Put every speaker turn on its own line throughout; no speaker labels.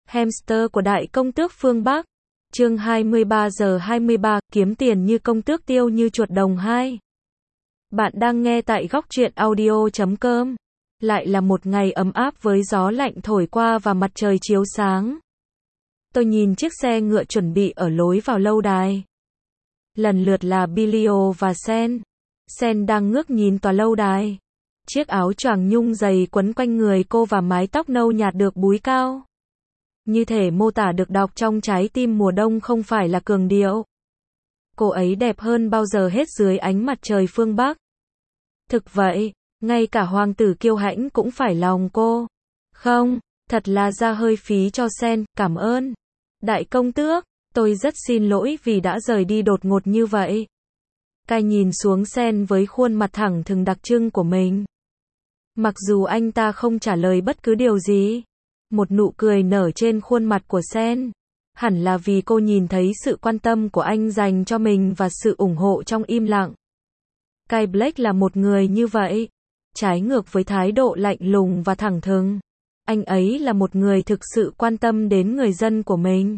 Hamster của Đại Công Tước phương Bắc. Chương 23 giờ 23, kiếm tiền như công tước tiêu như chuột đồng 2. Bạn đang nghe tại góc truyện audio.com. Lại là một ngày ấm áp với gió lạnh thổi qua và mặt trời chiếu sáng. Tôi nhìn chiếc xe ngựa chuẩn bị ở lối vào lâu đài. Lần lượt là Bilio và Sen. Sen đang ngước nhìn tòa lâu đài. Chiếc áo choàng nhung dày quấn quanh người cô và mái tóc nâu nhạt được búi cao. Như thể mô tả được đọc trong trái tim mùa đông không phải là cường điệu. Cô ấy đẹp hơn bao giờ hết dưới ánh mặt trời phương Bắc. Thực vậy, ngay cả hoàng tử kiêu hãnh cũng phải lòng cô. Không, thật là ra hơi phí cho Sen, cảm ơn. Đại công tước, tôi rất xin lỗi vì đã rời đi đột ngột như vậy. Cai nhìn xuống Sen với khuôn mặt thẳng thừng đặc trưng của mình. Mặc dù anh ta không trả lời bất cứ điều gì. Một nụ cười nở trên khuôn mặt của Sen. Hẳn là vì cô nhìn thấy sự quan tâm của anh dành cho mình và sự ủng hộ trong im lặng. Kyle Blake là một người như vậy. Trái ngược với thái độ lạnh lùng và thẳng thừng. Anh ấy là một người thực sự quan tâm đến người dân của mình.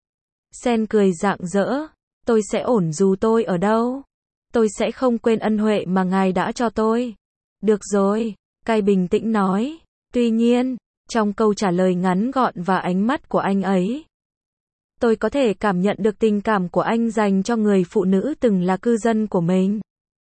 Sen cười rạng rỡ. Tôi sẽ ổn dù tôi ở đâu. Tôi sẽ không quên ân huệ mà ngài đã cho tôi. Được rồi, Kyle bình tĩnh nói. Tuy nhiên, trong câu trả lời ngắn gọn và ánh mắt của anh ấy, tôi có thể cảm nhận được tình cảm của anh dành cho người phụ nữ từng là cư dân của mình.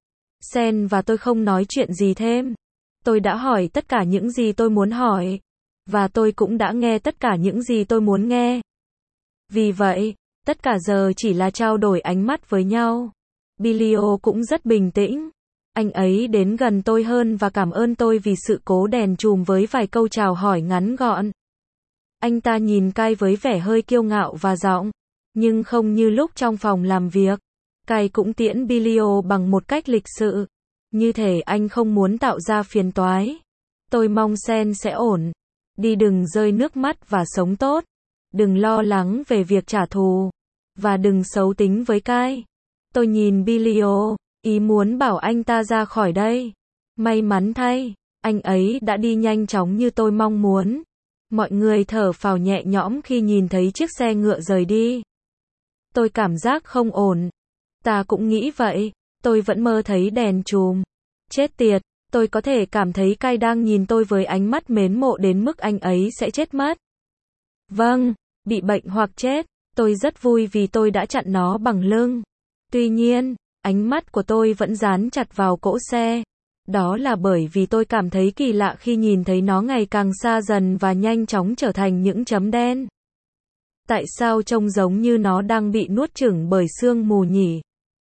Sen và tôi không nói chuyện gì thêm. Tôi đã hỏi tất cả những gì tôi muốn hỏi. Và tôi cũng đã nghe tất cả những gì tôi muốn nghe. Vì vậy, tất cả giờ chỉ là trao đổi ánh mắt với nhau. Bilio cũng rất bình tĩnh. Anh ấy đến gần tôi hơn và cảm ơn tôi vì sự cố đèn chùm với vài câu chào hỏi ngắn gọn. Anh ta nhìn Kyle với vẻ hơi kiêu ngạo và giọng, nhưng không như lúc trong phòng làm việc. Kyle cũng tiễn Bilio bằng một cách lịch sự, như thể anh không muốn tạo ra phiền toái. Tôi mong Sen sẽ ổn. Đi đừng rơi nước mắt và sống tốt. Đừng lo lắng về việc trả thù. Và đừng xấu tính với Kyle. Tôi nhìn Bilio, ý muốn bảo anh ta ra khỏi đây. May mắn thay, anh ấy đã đi nhanh chóng như tôi mong muốn. Mọi người thở phào nhẹ nhõm khi nhìn thấy chiếc xe ngựa rời đi. Tôi cảm giác không ổn. Ta cũng nghĩ vậy. Tôi vẫn mơ thấy đèn chùm. Chết tiệt, tôi có thể cảm thấy Kyle đang nhìn tôi với ánh mắt mến mộ đến mức anh ấy sẽ chết mất. Vâng, bị bệnh hoặc chết. Tôi rất vui vì tôi đã chặn nó bằng lưng. Tuy nhiên, ánh mắt của tôi vẫn dán chặt vào cỗ xe. Đó là bởi vì tôi cảm thấy kỳ lạ khi nhìn thấy nó ngày càng xa dần và nhanh chóng trở thành những chấm đen. Tại sao trông giống như nó đang bị nuốt chửng bởi sương mù nhỉ?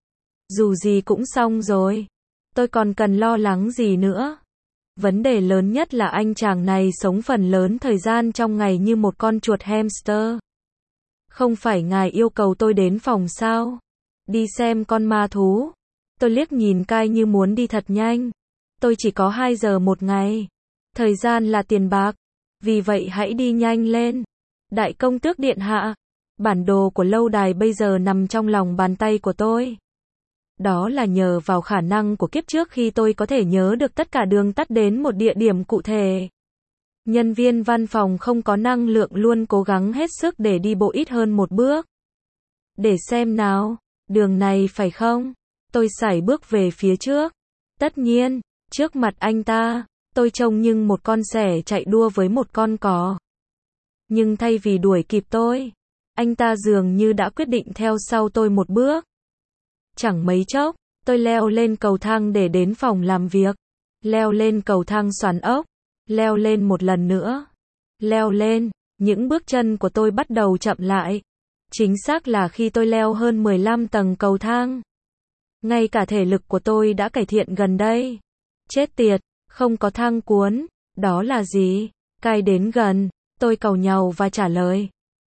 Dù gì cũng xong rồi. Tôi còn cần lo lắng gì nữa? Vấn đề lớn nhất là anh chàng này sống phần lớn thời gian trong ngày như một con chuột hamster. Không phải ngài yêu cầu tôi đến phòng sao? Đi xem con ma thú. Tôi liếc nhìn Kyle như muốn đi thật nhanh. Tôi chỉ có 2 giờ một ngày. Thời gian là tiền bạc. Vì vậy hãy đi nhanh lên. Đại công tước điện hạ. Bản đồ của lâu đài bây giờ nằm trong lòng bàn tay của tôi. Đó là nhờ vào khả năng của kiếp trước khi tôi có thể nhớ được tất cả đường tắt đến một địa điểm cụ thể. Nhân viên văn phòng không có năng lượng luôn cố gắng hết sức để đi bộ ít hơn một bước. Để xem nào. Đường này phải không? Tôi sải bước về phía trước. Tất nhiên, trước mặt anh ta, tôi trông như một con sẻ chạy đua với một con cò. Nhưng thay vì đuổi kịp tôi, anh ta dường như đã quyết định theo sau tôi một bước. Chẳng mấy chốc, tôi leo lên cầu thang để đến phòng làm việc. Leo lên cầu thang xoắn ốc. Leo lên một lần nữa. Leo lên, những bước chân của tôi bắt đầu chậm lại. Chính xác là khi tôi leo hơn 15 tầng cầu thang. Ngay cả thể lực của tôi đã cải thiện gần đây. Chết tiệt, không có thang cuốn. Đó là gì? Kyle đến gần, tôi càu nhàu và trả lời.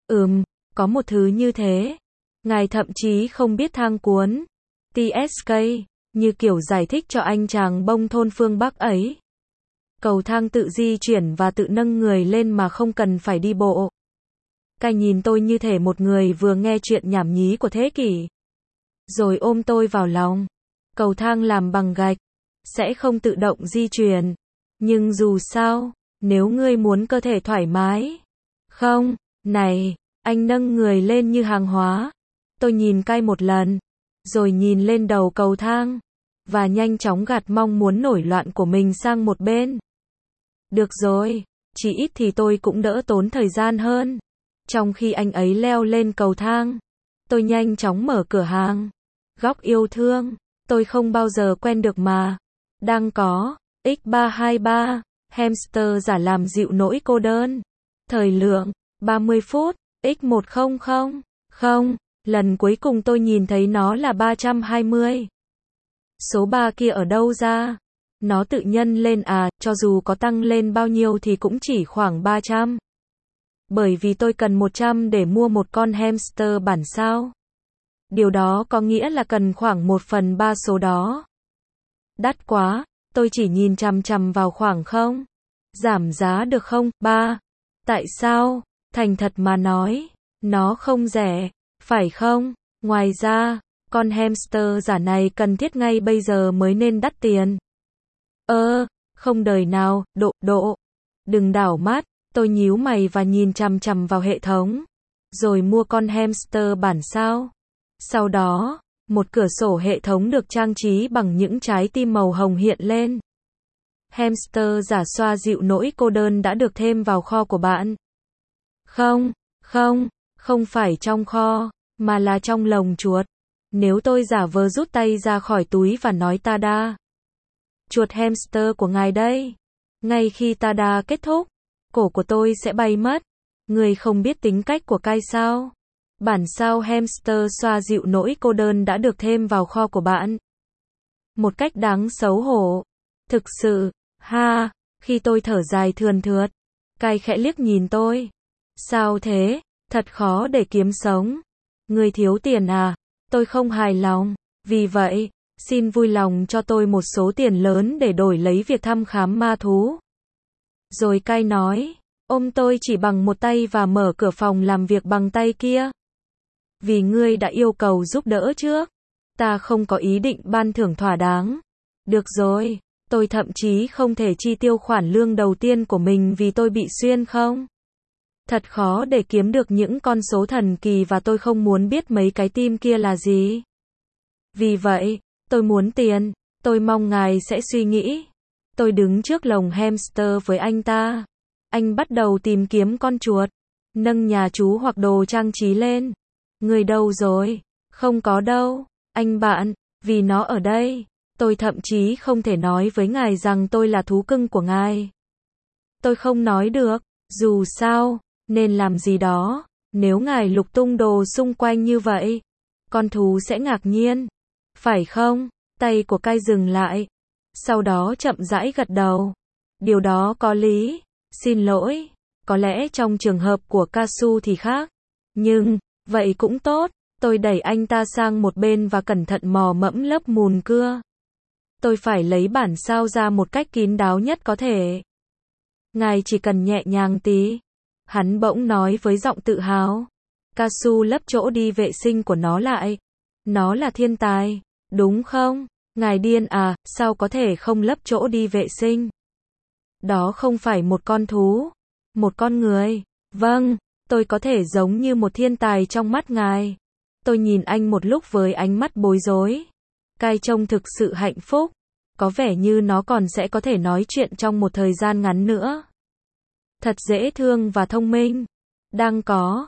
Có một thứ như thế. Ngài thậm chí không biết thang cuốn. TSK, như kiểu giải thích cho anh chàng bông thôn phương Bắc ấy. Cầu thang tự di chuyển và tự nâng người lên mà không cần phải đi bộ. Kyle nhìn tôi như thể một người vừa nghe chuyện nhảm nhí của thế kỷ. Rồi ôm tôi vào lòng. Cầu thang làm bằng gạch. Sẽ không tự động di chuyển. Nhưng dù sao, nếu ngươi muốn cơ thể thoải mái. Không, Này, anh nâng người lên như hàng hóa. Tôi nhìn cai một lần, rồi nhìn lên đầu cầu thang, và nhanh chóng gạt mong muốn nổi loạn của mình sang một bên. Được rồi, chỉ ít thì tôi cũng đỡ tốn thời gian hơn. Trong khi anh ấy leo lên cầu thang, tôi nhanh chóng mở cửa hàng. Góc yêu thương, tôi không bao giờ quen được mà. Đang có, X323, hamster giả làm dịu nỗi cô đơn. Thời lượng, 30 phút, X100, không, lần cuối cùng tôi nhìn thấy nó là 320. Số 3 kia ở đâu ra? Nó tự nhân lên à, cho dù có tăng lên bao nhiêu thì cũng chỉ khoảng 300. Bởi vì tôi cần 100 để mua một con hamster bản sao. Điều đó có nghĩa là cần khoảng 1/3 số đó. Đắt quá, tôi chỉ nhìn chằm chằm vào khoảng không. Giảm giá được không? 3. Tại sao? Thành thật mà nói, nó không rẻ, phải không? Ngoài ra, con hamster giả này cần thiết ngay bây giờ mới nên đắt tiền. Không đời nào, độ. Đừng đảo mắt, tôi nhíu mày và nhìn chằm chằm vào hệ thống. Rồi mua con hamster bản sao. Sau đó, một cửa sổ hệ thống được trang trí bằng những trái tim màu hồng hiện lên. Hamster giả xoa dịu nỗi cô đơn đã được thêm vào kho của bạn. Không phải trong kho, mà là trong lồng chuột. Nếu tôi giả vờ rút tay ra khỏi túi và nói tada. Chuột hamster của ngài đây. Ngay khi tada kết thúc, cổ của tôi sẽ bay mất. Người không biết tính cách của cai sao. Bản sao hamster xoa dịu nỗi cô đơn đã được thêm vào kho của bạn. Một cách đáng xấu hổ. Thực sự, khi tôi thở dài thườn thượt, cai khẽ liếc nhìn tôi. Sao thế? Thật khó để kiếm sống. Người thiếu tiền à? Tôi không hài lòng. Vì vậy, xin vui lòng cho tôi một số tiền lớn để đổi lấy việc thăm khám ma thú. Rồi cai nói, ôm tôi chỉ bằng một tay và mở cửa phòng làm việc bằng tay kia. Vì ngươi đã yêu cầu giúp đỡ trước, ta không có ý định ban thưởng thỏa đáng. Được rồi, tôi thậm chí không thể chi tiêu khoản lương đầu tiên của mình vì tôi bị xuyên không. Thật khó để kiếm được những con số thần kỳ và tôi không muốn biết mấy cái tim kia là gì. Vì vậy, tôi muốn tiền, tôi mong ngài sẽ suy nghĩ. Tôi đứng trước lồng hamster với anh ta. Anh bắt đầu tìm kiếm con chuột, nâng nhà chú hoặc đồ trang trí lên. Người đâu rồi? Không có đâu, anh bạn, vì nó ở đây. Tôi thậm chí không thể nói với ngài rằng tôi là thú cưng của ngài. Tôi không nói được, dù sao, nên làm gì đó, nếu ngài lục tung đồ xung quanh như vậy. Con thú sẽ ngạc nhiên. Phải không? Tay của cai dừng lại. Sau đó chậm rãi gật đầu. Điều đó có lý. Xin lỗi. Có lẽ trong trường hợp của Kasu thì khác. Nhưng, vậy cũng tốt. Tôi đẩy anh ta sang một bên và cẩn thận mò mẫm lớp mùn cưa. Tôi phải lấy bản sao ra một cách kín đáo nhất có thể. Ngài chỉ cần nhẹ nhàng tí. Hắn bỗng nói với giọng tự hào. Kasu lấp chỗ đi vệ sinh của nó lại. Nó là thiên tài, đúng không? Ngài điên à, sao có thể không lấp chỗ đi vệ sinh? Đó không phải một con thú, một con người. Vâng, tôi có thể giống như một thiên tài trong mắt ngài. Tôi nhìn anh một lúc với ánh mắt bối rối. Cai trông thực sự hạnh phúc. Có vẻ như nó còn sẽ có thể nói chuyện trong một thời gian ngắn nữa. Thật dễ thương và thông minh. Đang có,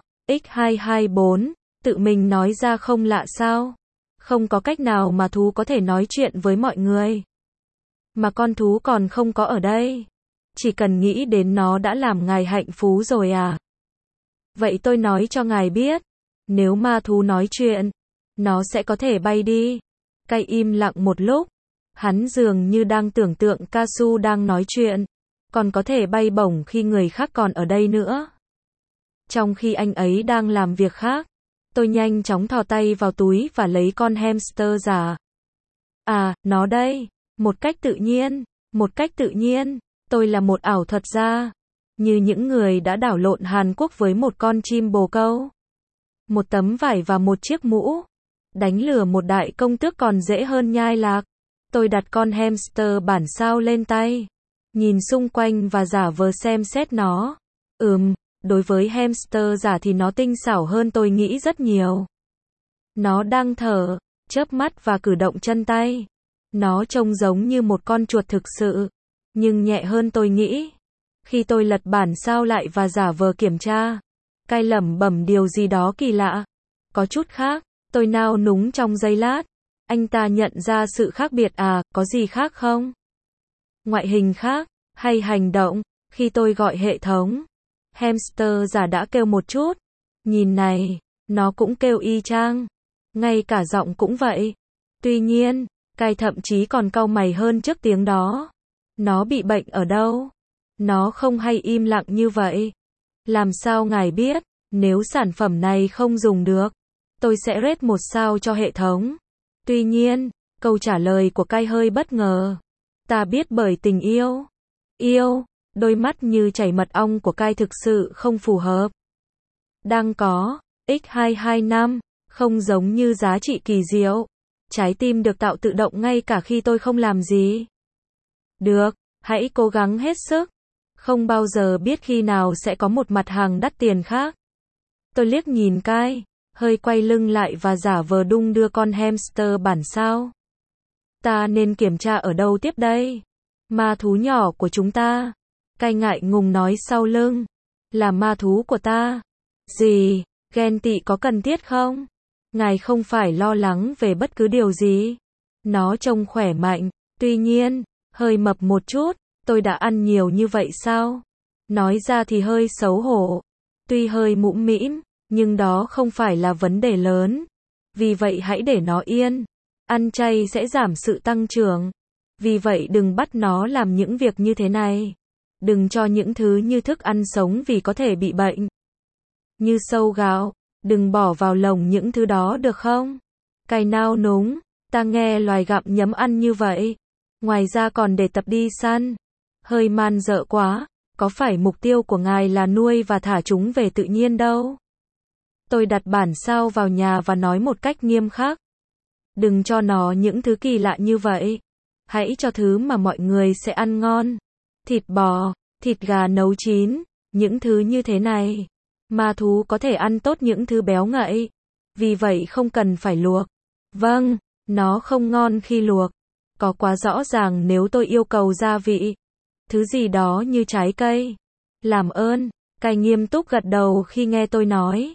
X224, tự mình nói ra không lạ sao? Không có cách nào mà thú có thể nói chuyện với mọi người. Mà con thú còn không có ở đây. Chỉ cần nghĩ đến nó đã làm ngài hạnh phú rồi à? Vậy tôi nói cho ngài biết. Nếu ma thú nói chuyện, nó sẽ có thể bay đi. Cai im lặng một lúc. Hắn dường như đang tưởng tượng Kasu đang nói chuyện. Còn có thể bay bổng khi người khác còn ở đây nữa. Trong khi anh ấy đang làm việc khác, tôi nhanh chóng thò tay vào túi và lấy con hamster giả. À, nó đây. Một cách tự nhiên. Tôi là một ảo thuật gia. Như những người đã đảo lộn Hàn Quốc với một con chim bồ câu. Một tấm vải và một chiếc mũ. Đánh lừa một đại công tước còn dễ hơn nhai lạc. Tôi đặt con hamster bản sao lên tay. Nhìn xung quanh và giả vờ xem xét nó. Đối với hamster giả thì nó tinh xảo hơn tôi nghĩ rất nhiều. Nó đang thở, chớp mắt và cử động chân tay. Nó trông giống như một con chuột thực sự, nhưng nhẹ hơn tôi nghĩ. Khi tôi lật bản sao lại và giả vờ kiểm tra, Kai lẩm bẩm điều gì đó kỳ lạ. Có chút khác, tôi nao núng trong giây lát. Anh ta nhận ra sự khác biệt à, có gì khác không? Ngoại hình khác, hay hành động? Khi tôi gọi hệ thống, hamster giả đã kêu một chút. Nhìn này, nó cũng kêu y chang. Ngay cả giọng cũng vậy. Tuy nhiên, Kai thậm chí còn cau mày hơn trước tiếng đó. Nó bị bệnh ở đâu? Nó không hay im lặng như vậy. Làm sao ngài biết, nếu sản phẩm này không dùng được, tôi sẽ rate 1 sao cho hệ thống. Tuy nhiên, câu trả lời của Kai hơi bất ngờ. Ta biết bởi tình yêu. Yêu, đôi mắt như chảy mật ong của Kai thực sự không phù hợp. Đang có, x225, không giống như giá trị kỳ diệu. Trái tim được tạo tự động ngay cả khi tôi không làm gì. Được, hãy cố gắng hết sức. Không bao giờ biết khi nào sẽ có một mặt hàng đắt tiền khác. Tôi liếc nhìn Kai, hơi quay lưng lại và giả vờ đung đưa con hamster bản sao. Ta nên kiểm tra ở đâu tiếp đây? Ma thú nhỏ của chúng ta. Kai ngại ngùng nói sau lưng. Là ma thú của ta. Gì? Ghen tị có cần thiết không? Ngài không phải lo lắng về bất cứ điều gì. Nó trông khỏe mạnh, tuy nhiên, hơi mập một chút. Tôi đã ăn nhiều như vậy sao? Nói ra thì hơi xấu hổ. Tuy hơi mũm mĩm, nhưng đó không phải là vấn đề lớn. Vì vậy hãy để nó yên. Ăn chay sẽ giảm sự tăng trưởng. Vì vậy đừng bắt nó làm những việc như thế này. Đừng cho những thứ như thức ăn sống vì có thể bị bệnh. Như sâu gạo, đừng bỏ vào lồng những thứ đó được không? Kai nao núng, ta nghe loài gặm nhấm ăn như vậy. Ngoài ra còn để tập đi săn. Hơi man dợ quá, có phải mục tiêu của ngài là nuôi và thả chúng về tự nhiên đâu? Tôi đặt bản sao vào nhà và nói một cách nghiêm khắc. Đừng cho nó những thứ kỳ lạ như vậy. Hãy cho thứ mà mọi người sẽ ăn ngon. Thịt bò, thịt gà nấu chín, những thứ như thế này. Ma thú có thể ăn tốt những thứ béo ngậy. Vì vậy không cần phải luộc. Vâng, nó không ngon khi luộc. Có quá rõ ràng nếu tôi yêu cầu gia vị. Thứ gì đó như trái cây. Làm ơn. Kai nghiêm túc gật đầu khi nghe tôi nói.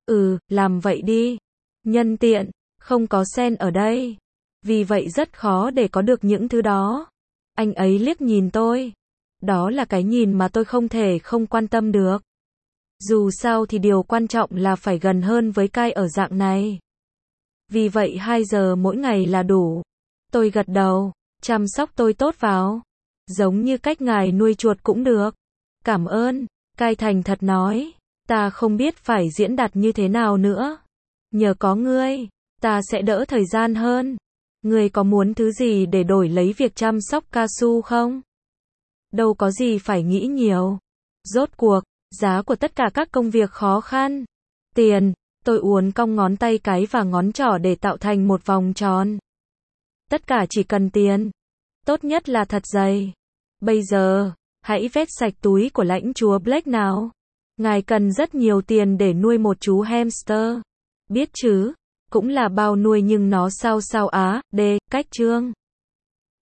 Làm vậy đi. Nhân tiện, không có sen ở đây. Vì vậy rất khó để có được những thứ đó. Anh ấy liếc nhìn tôi. Đó là cái nhìn mà tôi không thể không quan tâm được. Dù sao thì điều quan trọng là phải gần hơn với Kai ở dạng này. Vì vậy 2 giờ mỗi ngày là đủ. Tôi gật đầu. Chăm sóc tôi tốt vào. Giống như cách ngài nuôi chuột cũng được. Cảm ơn. Kai thành thật nói. Ta không biết phải diễn đạt như thế nào nữa. Nhờ có ngươi, ta sẽ đỡ thời gian hơn. Ngươi có muốn thứ gì để đổi lấy việc chăm sóc Kasu không? Đâu có gì phải nghĩ nhiều. Rốt cuộc, giá của tất cả các công việc khó khăn. Tiền. Tôi uốn cong ngón tay cái và ngón trỏ để tạo thành một vòng tròn. Tất cả chỉ cần tiền. Tốt nhất là thật dày. Bây giờ, hãy vét sạch túi của lãnh chúa Blake nào. Ngài cần rất nhiều tiền để nuôi một chú hamster. Biết chứ, cũng là bao nuôi nhưng nó sao á, cách chương.